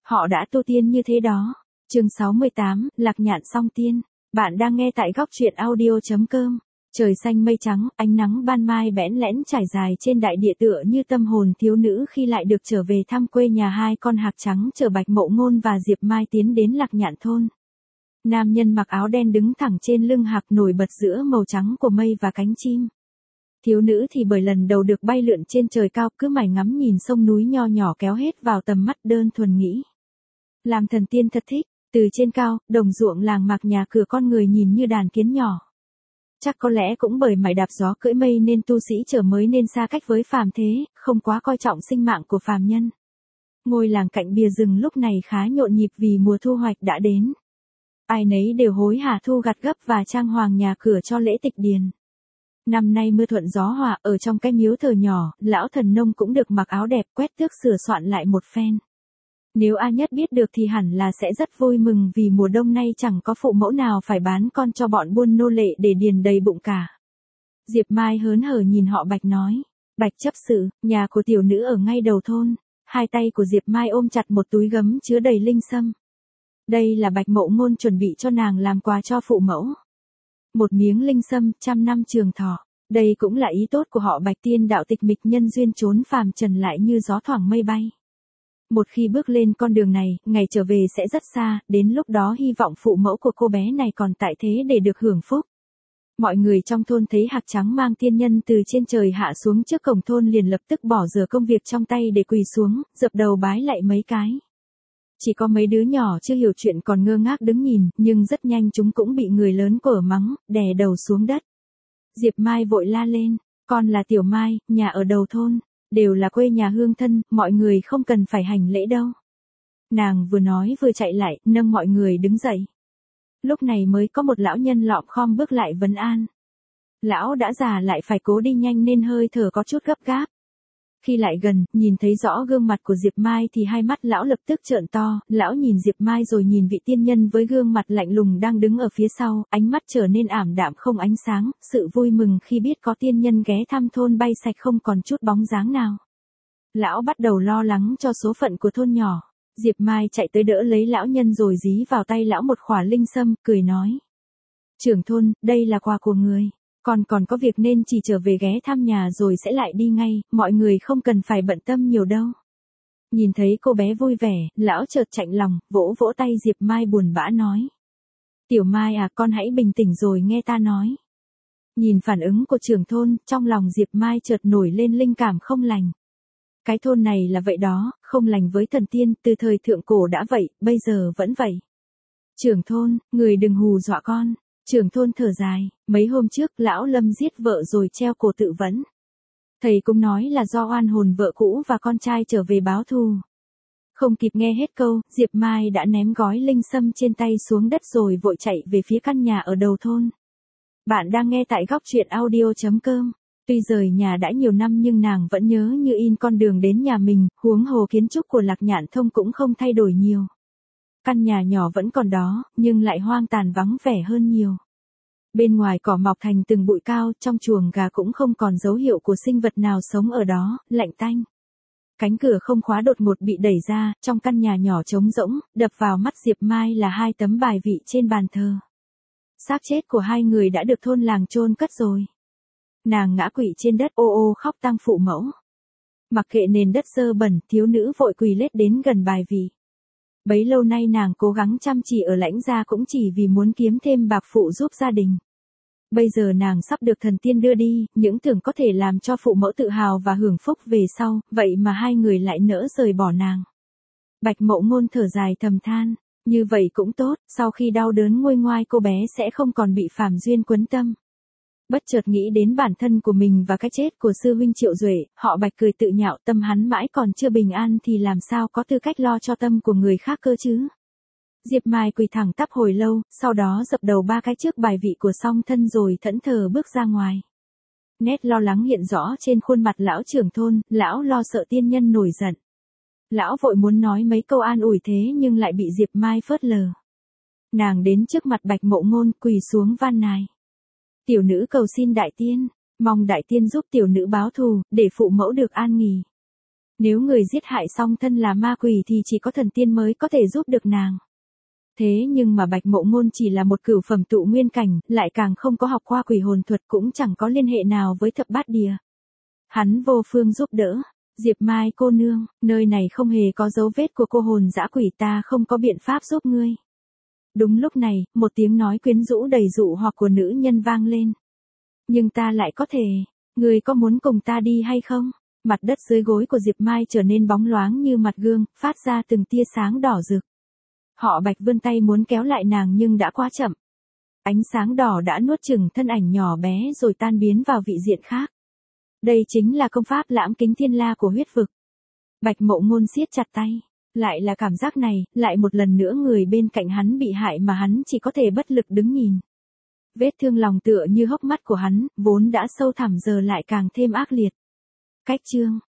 Họ đã tu tiên như thế đó. Chương 68, Lạc Nhạn song tiên. Bạn đang nghe tại góc truyện audio.com. Trời xanh mây trắng, ánh nắng ban mai bẽn lẽn trải dài trên đại địa tựa như tâm hồn thiếu nữ khi lại được trở về thăm quê nhà. Hai con hạc trắng chở Bạch Mộ Ngôn và Diệp Mai tiến đến Lạc Nhạn thôn. Nam nhân mặc áo đen đứng thẳng trên lưng hạc nổi bật giữa màu trắng của mây và cánh chim. Thiếu nữ thì bởi lần đầu được bay lượn trên trời cao, cứ mải ngắm nhìn sông núi nho nhỏ kéo hết vào tầm mắt, đơn thuần nghĩ. Làm thần tiên thật thích. Từ trên cao, đồng ruộng làng mạc nhà cửa con người nhìn như đàn kiến nhỏ. Chắc có lẽ cũng bởi mải đạp gió cưỡi mây nên tu sĩ trở mới nên xa cách với phàm thế, không quá coi trọng sinh mạng của phàm nhân. Ngôi làng cạnh bìa rừng lúc này khá nhộn nhịp vì mùa thu hoạch đã đến. Ai nấy đều hối hả thu gặt gấp và trang hoàng nhà cửa cho lễ tịch điền. Năm nay mưa thuận gió hòa, ở trong cái miếu thờ nhỏ, lão thần nông cũng được mặc áo đẹp, quét tước sửa soạn lại một phen. Nếu A Nhất biết được thì hẳn là sẽ rất vui mừng vì mùa đông nay chẳng có phụ mẫu nào phải bán con cho bọn buôn nô lệ để điền đầy bụng cả. Diệp Mai hớn hở nhìn họ Bạch nói. Bạch chấp sự, nhà của tiểu nữ ở ngay đầu thôn. Hai tay của Diệp Mai ôm chặt một túi gấm chứa đầy linh sâm. Đây là Bạch Mộ Ngôn chuẩn bị cho nàng làm quà cho phụ mẫu. Một miếng linh sâm, 100 năm trường thọ. Đây cũng là ý tốt của họ Bạch, tiên đạo tịch mịch, nhân duyên trốn phàm trần lại như gió thoảng mây bay. Một khi bước lên con đường này, ngày trở về sẽ rất xa, đến lúc đó hy vọng phụ mẫu của cô bé này còn tại thế để được hưởng phúc. Mọi người trong thôn thấy hạc trắng mang tiên nhân từ trên trời hạ xuống trước cổng thôn liền lập tức bỏ dở công việc trong tay để quỳ xuống, dập đầu bái lạy mấy cái. Chỉ có mấy đứa nhỏ chưa hiểu chuyện còn ngơ ngác đứng nhìn, nhưng rất nhanh chúng cũng bị người lớn quở mắng, đè đầu xuống đất. Diệp Mai vội la lên, con là Tiểu Mai, nhà ở đầu thôn, đều là quê nhà hương thân, mọi người không cần phải hành lễ đâu. Nàng vừa nói vừa chạy lại, nâng mọi người đứng dậy. Lúc này mới có một lão nhân lọm khom bước lại vấn an. Lão đã già lại phải cố đi nhanh nên hơi thở có chút gấp gáp. Khi lại gần, nhìn thấy rõ gương mặt của Diệp Mai thì hai mắt lão lập tức trợn to, lão nhìn Diệp Mai rồi nhìn vị tiên nhân với gương mặt lạnh lùng đang đứng ở phía sau, ánh mắt trở nên ảm đạm không ánh sáng, sự vui mừng khi biết có tiên nhân ghé thăm thôn bay sạch không còn chút bóng dáng nào. Lão bắt đầu lo lắng cho số phận của thôn nhỏ. Diệp Mai chạy tới đỡ lấy lão nhân rồi dí vào tay lão một khỏa linh sâm, cười nói. Trưởng thôn, đây là quà của người. Còn có việc nên chỉ trở về ghé thăm nhà rồi sẽ lại đi ngay, mọi người không cần phải bận tâm nhiều đâu. Nhìn thấy cô bé vui vẻ, lão chợt chạnh lòng, vỗ vỗ tay Diệp Mai buồn bã nói. Tiểu Mai à, con hãy bình tĩnh rồi nghe ta nói. Nhìn phản ứng của trưởng thôn, trong lòng Diệp Mai chợt nổi lên linh cảm không lành. Cái thôn này là vậy đó, không lành với thần tiên, từ thời thượng cổ đã vậy, bây giờ vẫn vậy. Trưởng thôn, người đừng hù dọa con. Trưởng thôn thở dài, mấy hôm trước lão Lâm giết vợ rồi treo cổ tự vẫn. Thầy cũng nói là do oan hồn vợ cũ và con trai trở về báo thù. Không kịp nghe hết câu, Diệp Mai đã ném gói linh sâm trên tay xuống đất rồi vội chạy về phía căn nhà ở đầu thôn. Bạn đang nghe tại góc truyện audio.com. Tuy rời nhà đã nhiều năm nhưng nàng vẫn nhớ như in con đường đến nhà mình, huống hồ kiến trúc của Lạc Nhạn Thông cũng không thay đổi nhiều. Căn nhà nhỏ vẫn còn đó, nhưng lại hoang tàn vắng vẻ hơn nhiều. Bên ngoài cỏ mọc thành từng bụi cao, trong chuồng gà cũng không còn dấu hiệu của sinh vật nào sống ở đó, lạnh tanh. Cánh cửa không khóa đột ngột bị đẩy ra, trong căn nhà nhỏ trống rỗng, đập vào mắt Diệp Mai là hai tấm bài vị trên bàn thờ. Xác chết của hai người đã được thôn làng chôn cất rồi. Nàng ngã quỵ trên đất ô ô khóc tang phụ mẫu. Mặc kệ nền đất dơ bẩn, thiếu nữ vội quỳ lết đến gần bài vị. Bấy lâu nay nàng cố gắng chăm chỉ ở Lãnh gia cũng chỉ vì muốn kiếm thêm bạc phụ giúp gia đình. Bây giờ nàng sắp được thần tiên đưa đi, những tưởng có thể làm cho phụ mẫu tự hào và hưởng phúc về sau, vậy mà hai người lại nỡ rời bỏ nàng. Bạch Mộ Ngôn thở dài thầm than, như vậy cũng tốt, sau khi đau đớn nguôi ngoai cô bé sẽ không còn bị phàm duyên quấn tâm. Bất chợt nghĩ đến bản thân của mình và cái chết của sư huynh Triệu Duệ, họ Bạch cười tự nhạo, tâm hắn mãi còn chưa bình an thì làm sao có tư cách lo cho tâm của người khác cơ chứ. Diệp Mai quỳ thẳng tắp hồi lâu, sau đó dập đầu ba cái trước bài vị của song thân rồi thẫn thờ bước ra ngoài. Nét lo lắng hiện rõ trên khuôn mặt lão trưởng thôn, lão lo sợ tiên nhân nổi giận. Lão vội muốn nói mấy câu an ủi thế nhưng lại bị Diệp Mai phớt lờ. Nàng đến trước mặt Bạch Mộ Ngôn quỳ xuống van nài. Tiểu nữ cầu xin đại tiên, mong đại tiên giúp tiểu nữ báo thù, để phụ mẫu được an nghỉ. Nếu người giết hại song thân là ma quỷ thì chỉ có thần tiên mới có thể giúp được nàng. Thế nhưng mà Bạch Mộ Ngôn chỉ là một cửu phẩm tụ nguyên cảnh, lại càng không có học qua quỷ hồn thuật, cũng chẳng có liên hệ nào với thập bát địa. Hắn vô phương giúp đỡ. Diệp Mai cô nương, nơi này không hề có dấu vết của cô hồn dã quỷ, ta không có biện pháp giúp ngươi. Đúng lúc này, một tiếng nói quyến rũ đầy dụ hoặc của nữ nhân vang lên. Nhưng ta lại có thể, ngươi có muốn cùng ta đi hay không? Mặt đất dưới gối của Diệp Mai trở nên bóng loáng như mặt gương, phát ra từng tia sáng đỏ rực. Họ Bạch vươn tay muốn kéo lại nàng nhưng đã quá chậm. Ánh sáng đỏ đã nuốt chửng thân ảnh nhỏ bé rồi tan biến vào vị diện khác. Đây chính là công pháp Lãm Kính Thiên La của huyết vực. Bạch Mộ Ngôn siết chặt tay. Lại là cảm giác này, lại một lần nữa người bên cạnh hắn bị hại mà hắn chỉ có thể bất lực đứng nhìn. Vết thương lòng tựa như hốc mắt của hắn, vốn đã sâu thẳm giờ lại càng thêm ác liệt. Cách chương